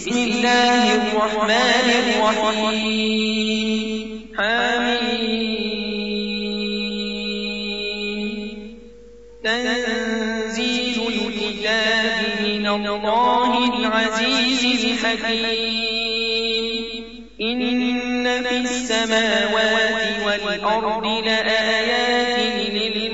بسم الله الرحمن الرحيم حميم تنزيل الكتاب من الله العزيز الحكيم إن في السماوات والأرض لآيات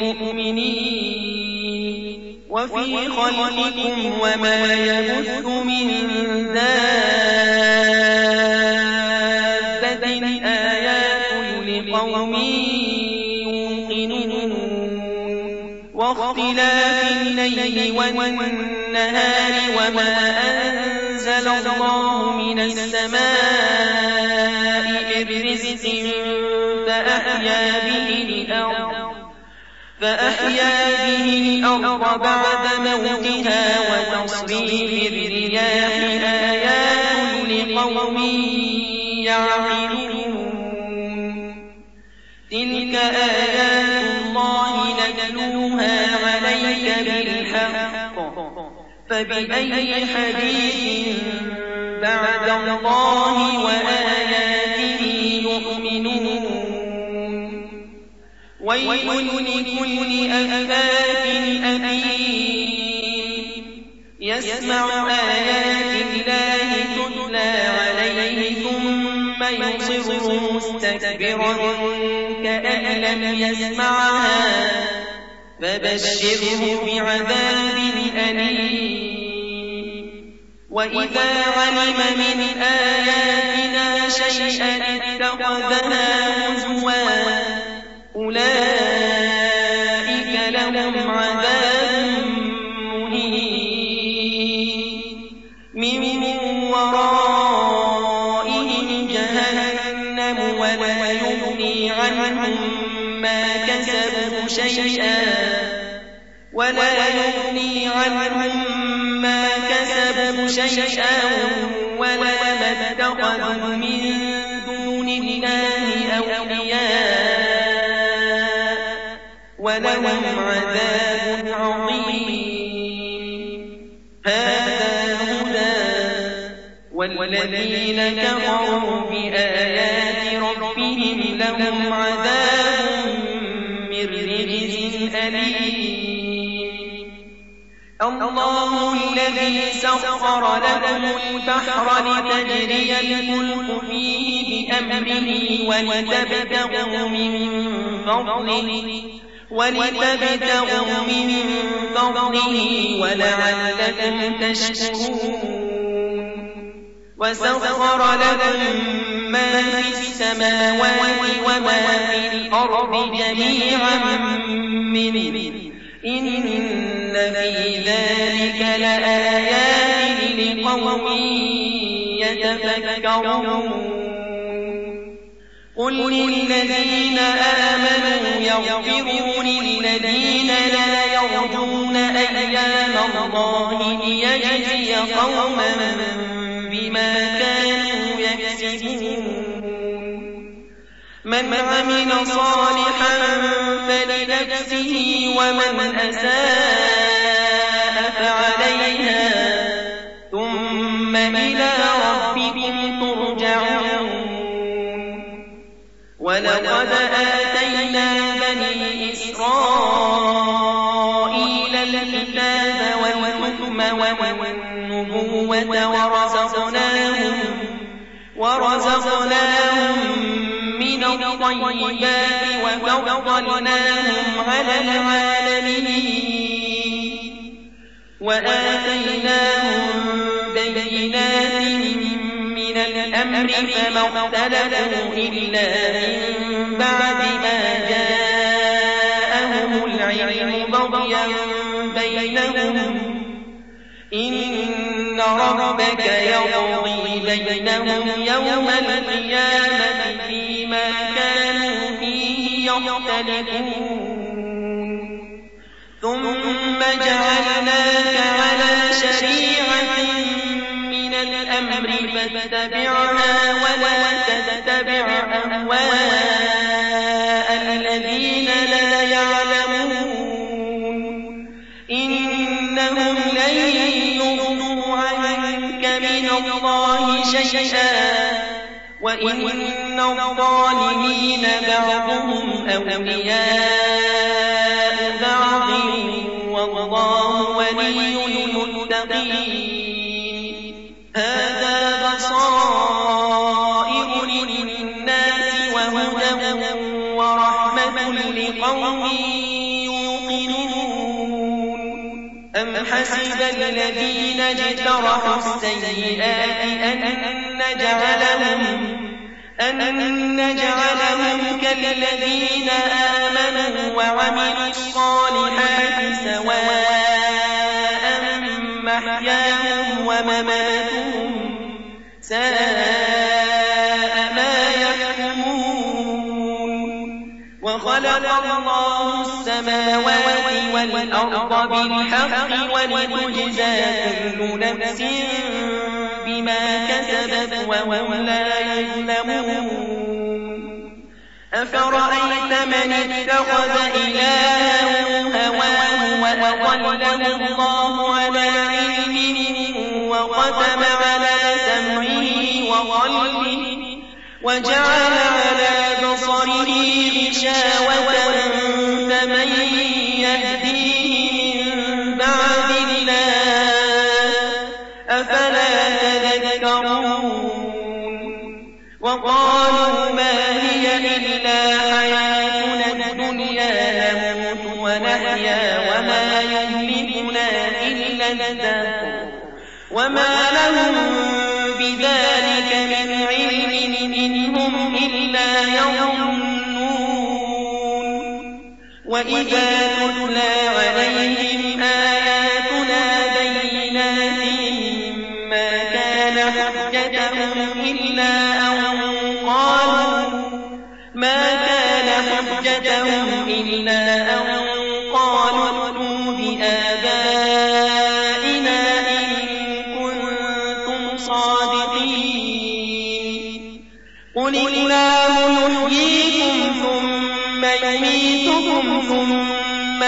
للمؤمنين وفي خلقكم وما يبث من دابة آيات لقوم يوقنون واختلاف الليل والنهار وما أنزل الله من السماء من رزق فأحيا به الأرض بعد موتها وتصريف الرياح آيات لقوم يعقلون تلك آيات الله نتلوها عليك بالحق فبأي حديث بعد الله وآياته يؤمنون ويل لكل أفاك أثيم يسمع آيات الله تتلى عليه ثم يصر مستكبرا كأن لم يسمعها فبشره بعذاب أليم وإذا علم من آياتنا شيئا اتخذها هزوا أولئك لهم عذاب مهين من ورائهم جهنم ولا يغني عنهم ما كسبوا شيئا ولا ما اتخذوا من دون الله أولياء ولهم عذاب عظيم هذا هدى والذين كفروا بآيات ربهم لهم عذاب من رجز أليم الله الذي سخر لكم البحر لتجري الفلك فيه بأمره ولتبتغوا من فضله ولعلكم تشكرون وسخر لكم ما في السماوات وما في الأرض جميعا منه إن في ذلك لآيات لقوم يتفكرون قل للذين آمنوا يغفروا للذين لا يرجون أيام الله ليجزي قوما بما كانوا يكسبون من عمل صالحا فلنفسه ومن أساء فعليها ثم إلى ربكم ترجعون ولقد آتينا بني إسرائيل الكتاب والحكم والنبوة ورزقناهم من الطيبات وفضلناهم على العالمين وآتيناهم بينات من الأمر فما اختلفوا إلا من بعد ما جاءهم العلم بغيا بينهم إن ربك يقضي بينهم يوم القيامة فيما كانوا فيه يختلفون ثم جعلناك على شريعة من الأمر فاتبعها ولا تتبع أهواء الذين لا يعلمون إنهم لن يغنوا عنك من الله الله شيئا وإن الظالمين بعضهم أولياء بعض والله ولي المتقين هذا بصائر للناس وهدى ورحمة لقوم يوقنون أم حسب الذين اجترحوا السيئات أن نجعلهم كالذين آمنوا وعملوا الصالحات سواء محياهم ومماتهم ساء ما يحكمون وخلق الله السماوات والأرض بالحق ولتجزى كل نفس بما كسبت وهم لا يظلمون أفرأيت من اتخذ إلهه هواه وأضله الله على علم وختم على سمعه وقلبه وجعل على بصره غشاوة فمن يهديه من بعد الله أفلا تذكرون وقالوا ما هي إلا حياتنا الدنيا نموت ونحيا وما يهلكنا إلا الدهر وما لهم بذلك من علم إن هم إلا يظنون وإذا تتلى عليهم آياتنا بينات ما كان حجتهم إلا أن قالوا ائتوا بآبائنا إن كنتم صادقين قل الله يحييكم ثم يميتكم ثم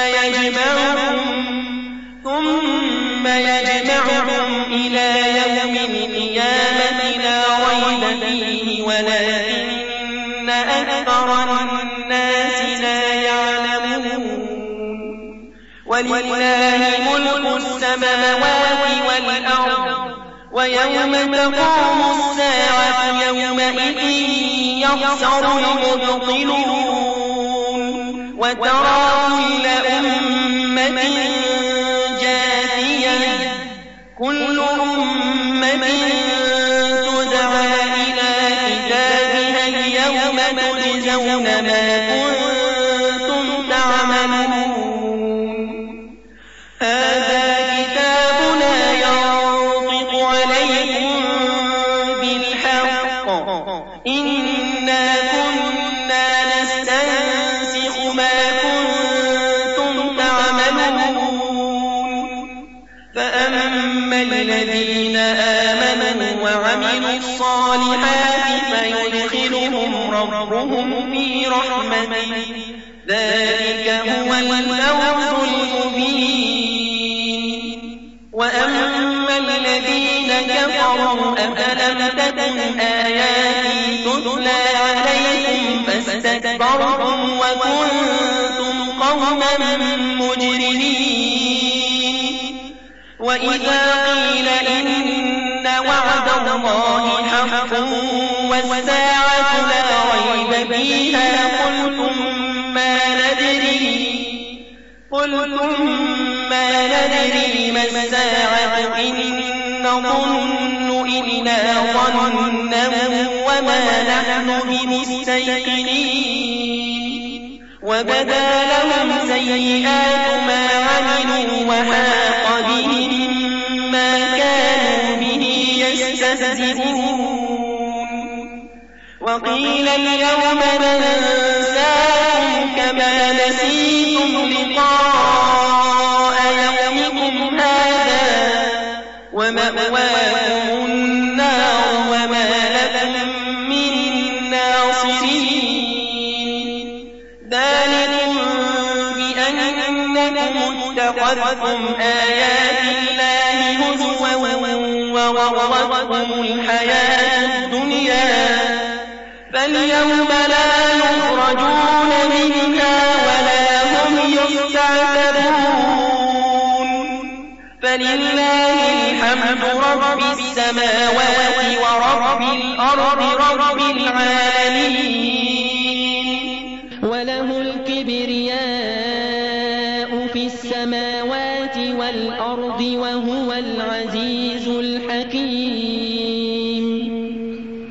يجمعكم إلى يوم القيامة لا ريب فيه ولكن أكثر الناس لا يعلمون ولله ملك السماوات والأرض ويوم تقوم الساعة يومئذ يخسر المبطلون وترى كل أمة جاثية كل أمة تدعى إلى كتابها اليوم تجزون ما كنتم تعملون هذا كتابنا ينطق عليكم بالحق إنا كنا نستنسخ ما كنتم تعملون فأما الذين آمنوا وعملوا الصالحات فيدخلهم ربهم في رحمته ذلك هو الفوز المبين وأما الذين كفروا أفلم تكن آياتي تتلى عليكم فاستكبرتم وكنتم قوما مجرمين وإذا قيل إن وعد الله حق والساعة لا ريب فيها قلتم ما ندري ما الساعة إن نظن إلا ظنا وما نحن بمستيقنين وبدا لهم سيئات ما عملوا وحاق بهم ما كانوا به يستهزئون وقيل اليوم ننساكم كما نسيتم لقاء يومكم هذا ومأواكم النار وما لكم من ناصرين ذلكم بأنكم اتخذتم آيات الله هزوا وغرتهم الحياة الدنيا فاليوم لا يخرجون منها ولا هم يستعتبون فلله الحمد رب السماوات ورب الأرض رب العالمين وله الكبرياء في السماوات والأرض وهو العزيز الحكيم